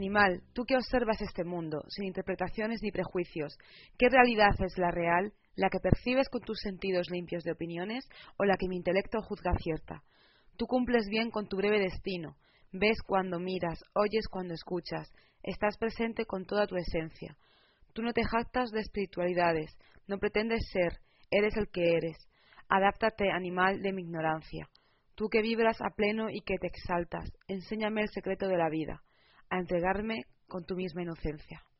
Animal, tú que observas este mundo, sin interpretaciones ni prejuicios, ¿qué realidad es la real, la que percibes con tus sentidos limpios de opiniones o la que mi intelecto juzga cierta? Tú cumples bien con tu breve destino, ves cuando miras, oyes cuando escuchas, estás presente con toda tu esencia. Tú no te jactas de espiritualidades, no pretendes ser, eres el que eres. Adáptate, animal, de mi ignorancia. Tú que vibras a pleno y que te exaltas, enséñame el secreto de la vida, a entregarme con tu misma inocencia.